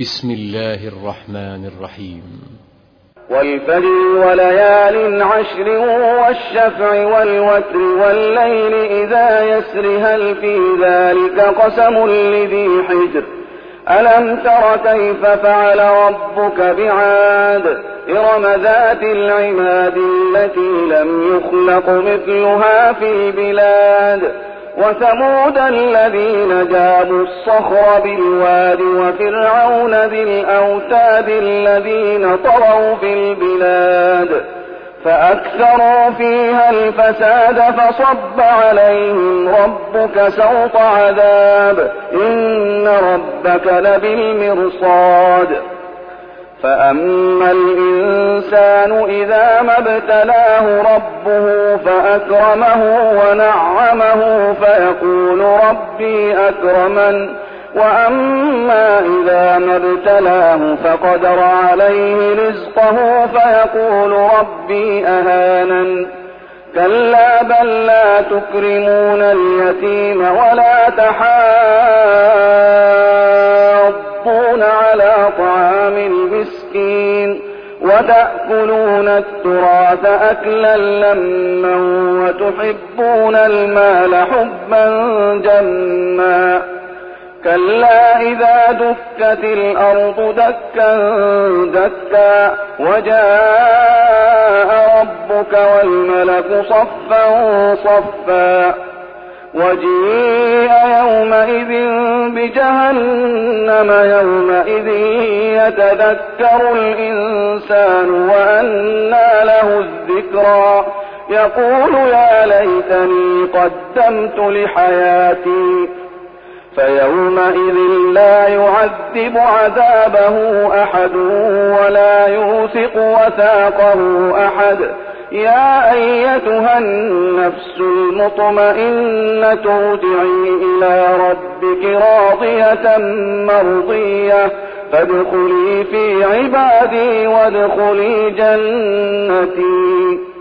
بسم الله الرحمن الرحيم. والفجر وليال عشر والشفع والوتر والليل إذا يسر هل في ذلك قسم لذي حجر ألم تر كيف فعل ربك بعاد إرم ذات العماد التي لم يخلق مثلها في البلاد وثمود الذين جابوا الصخر بالواد وفرعون ذي الأوتاد الذين طغوا في البلاد فأكثروا فيها الفساد فصب عليهم ربك سوط عذاب إن ربك لبالمرصاد فأما الإنسان إذا ما ابتلاه ربه فأكرمه ونعمه فيقول ربي أكرمن وأما إذا ما ابتلاه فقدر عليه رزقه فيقول ربي أهانن كلا بل لا تكرمون اليتيم ولا تحاضون على طعام المسكين وتأكلون التراث أكلا لما وتحبون المال حبا جما كلا إذا دكت الأرض دكا دكا وجاء ربك والملك صفا صفا وجيء يومئذ بجهنم يومئذ يتذكر الإنسان وأنى له الذكرى يقول يا ليتني قدمت لحياتي فيومئذ لا يعذب عذابه أحد ولا يوثق وثاقه أحد يا أيتها النفس المطمئنة ارجعي إلى ربك راضية مرضية فادخلي في عبادي وادخلي جنتي